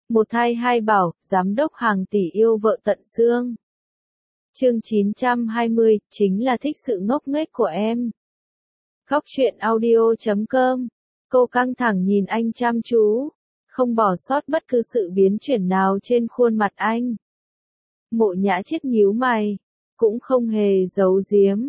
Một thai hai bảo, giám đốc hàng tỷ yêu vợ tận xương. Chương 920, chính là thích sự ngốc nghếch của em. Góc truyện audio.com. Cô căng thẳng nhìn anh chăm chú, không bỏ sót bất cứ sự biến chuyển nào trên khuôn mặt anh. Mộ Nhã Chiết nhíu mày, cũng không hề giấu giếm.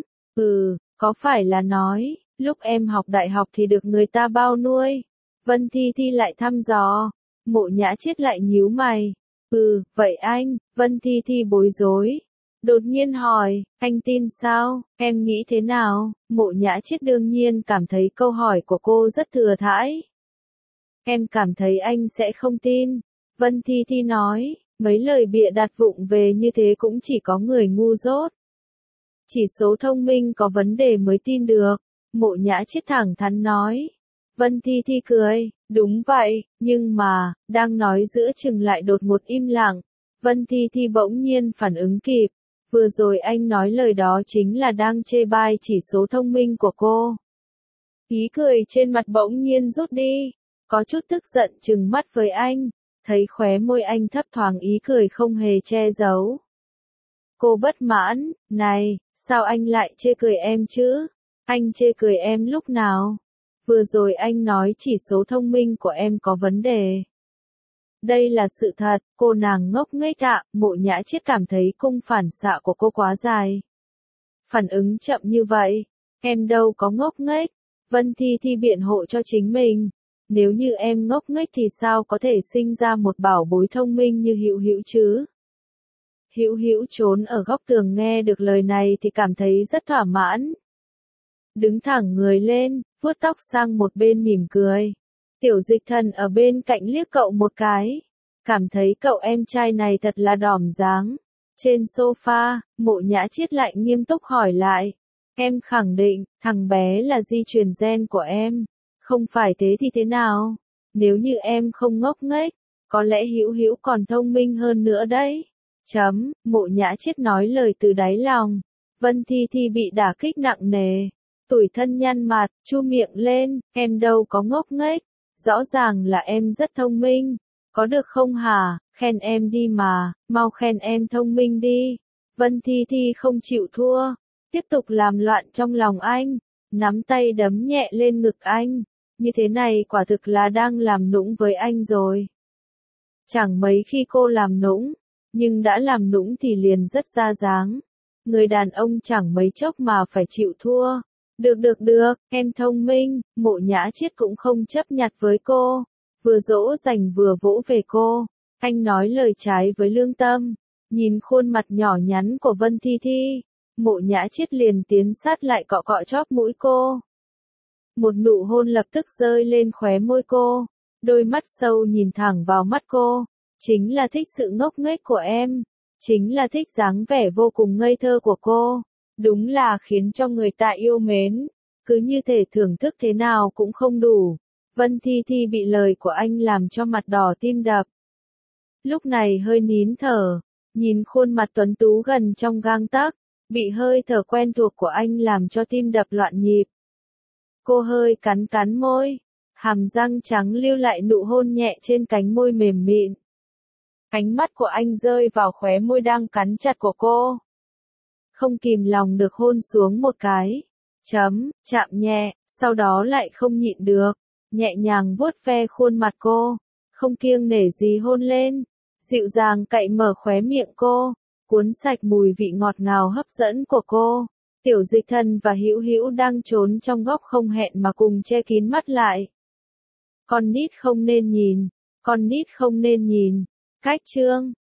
Có phải là nói, lúc em học đại học thì được người ta bao nuôi? Vân Thi Thi lại thăm dò. Mộ Nhã Chiết lại nhíu mày. Vậy anh, Vân Thi Thi bối rối. Đột nhiên hỏi, anh tin sao, em nghĩ thế nào? Mộ Nhã Chiết đương nhiên cảm thấy câu hỏi của cô rất thừa thãi. Em cảm thấy anh sẽ không tin. Vân Thi Thi nói, mấy lời bịa đặt vụng về như thế cũng chỉ có người ngu dốt. Chỉ số thông minh có vấn đề mới tin được. Mộ Nhã Chiết thẳng thắn nói. Vân Thi Thi cười, đúng vậy, nhưng mà, đang nói giữa chừng lại đột ngột im lặng. Vân Thi Thi bỗng nhiên phản ứng kịp. Vừa rồi anh nói lời đó chính là đang chê bai chỉ số thông minh của cô. Ý cười trên mặt bỗng nhiên rút đi, có chút tức giận trừng mắt với anh, thấy khóe môi anh thấp thoáng ý cười không hề che giấu. Cô bất mãn, này, sao anh lại chê cười em chứ? Anh chê cười em lúc nào? Vừa rồi anh nói chỉ số thông minh của em có vấn đề. Đây là sự thật, cô nàng ngốc nghếch ạ. Mộ Nhã Chiết cảm thấy cung phản xạ của cô quá dài. Phản ứng chậm như vậy, em đâu có ngốc nghếch. Vân Thi Thi biện hộ cho chính mình. Nếu như em ngốc nghếch thì sao có thể sinh ra một bảo bối thông minh như Hữu Hữu chứ? Hữu Hữu trốn ở góc tường nghe được lời này thì cảm thấy rất thỏa mãn. Đứng thẳng người lên, vuốt tóc sang một bên mỉm cười. Tiểu Dịch Thần ở bên cạnh liếc cậu một cái, cảm thấy cậu em trai này thật là đỏm dáng. Trên sofa, Mộ Nhã Chiết lại nghiêm túc hỏi lại. Em khẳng định, thằng bé là di truyền gen của em. Không phải thế thì thế nào? Nếu như em không ngốc nghếch, có lẽ Hữu Hữu còn thông minh hơn nữa đấy. Mộ Nhã Chiết nói lời từ đáy lòng. Vân Thi Thi bị đả kích nặng nề. Tủi thân nhăn mặt, chu miệng lên, em đâu có ngốc nghếch. Rõ ràng là em rất thông minh. Có được không hả? Khen em đi mà, mau khen em thông minh đi. Vân Thi Thi không chịu thua. Tiếp tục làm loạn trong lòng anh. Nắm tay đấm nhẹ lên ngực anh. Như thế này quả thực là đang làm nũng với anh rồi. Chẳng mấy khi cô làm nũng. Nhưng đã làm nũng thì liền rất ra dáng. Người đàn ông chẳng mấy chốc mà phải chịu thua. Được, em thông minh. Mộ Nhã Chiết cũng không chấp nhặt với cô. Vừa dỗ dành vừa vỗ về cô. Anh nói lời trái với lương tâm. Nhìn khuôn mặt nhỏ nhắn của Vân Thi Thi. Mộ Nhã Chiết liền tiến sát lại cọ cọ chóp mũi cô. Một nụ hôn lập tức rơi lên khóe môi cô. Đôi mắt sâu nhìn thẳng vào mắt cô. Chính là thích sự ngốc nghếch của em. Chính là thích dáng vẻ vô cùng ngây thơ của cô. Đúng là khiến cho người ta yêu mến. Cứ như thể thưởng thức thế nào cũng không đủ. Vân Thi Thi bị lời của anh làm cho mặt đỏ tim đập. Lúc này hơi nín thở. Nhìn khuôn mặt tuấn tú gần trong gang tấc. Bị hơi thở quen thuộc của anh làm cho tim đập loạn nhịp. Cô hơi cắn môi. Hàm răng trắng lưu lại nụ hôn nhẹ trên cánh môi mềm mịn. Ánh mắt của anh rơi vào khóe môi đang cắn chặt của cô. Không kìm lòng được hôn xuống một cái. Chạm nhẹ, sau đó lại không nhịn được. Nhẹ nhàng vuốt ve khuôn mặt cô. Không kiêng nể gì hôn lên. Dịu dàng cạy mở khóe miệng cô. Cuốn sạch mùi vị ngọt ngào hấp dẫn của cô. Tiểu Dịch Thần và Hữu Hữu đang trốn trong góc không hẹn mà cùng che kín mắt lại. Con nít không nên nhìn. Cách chương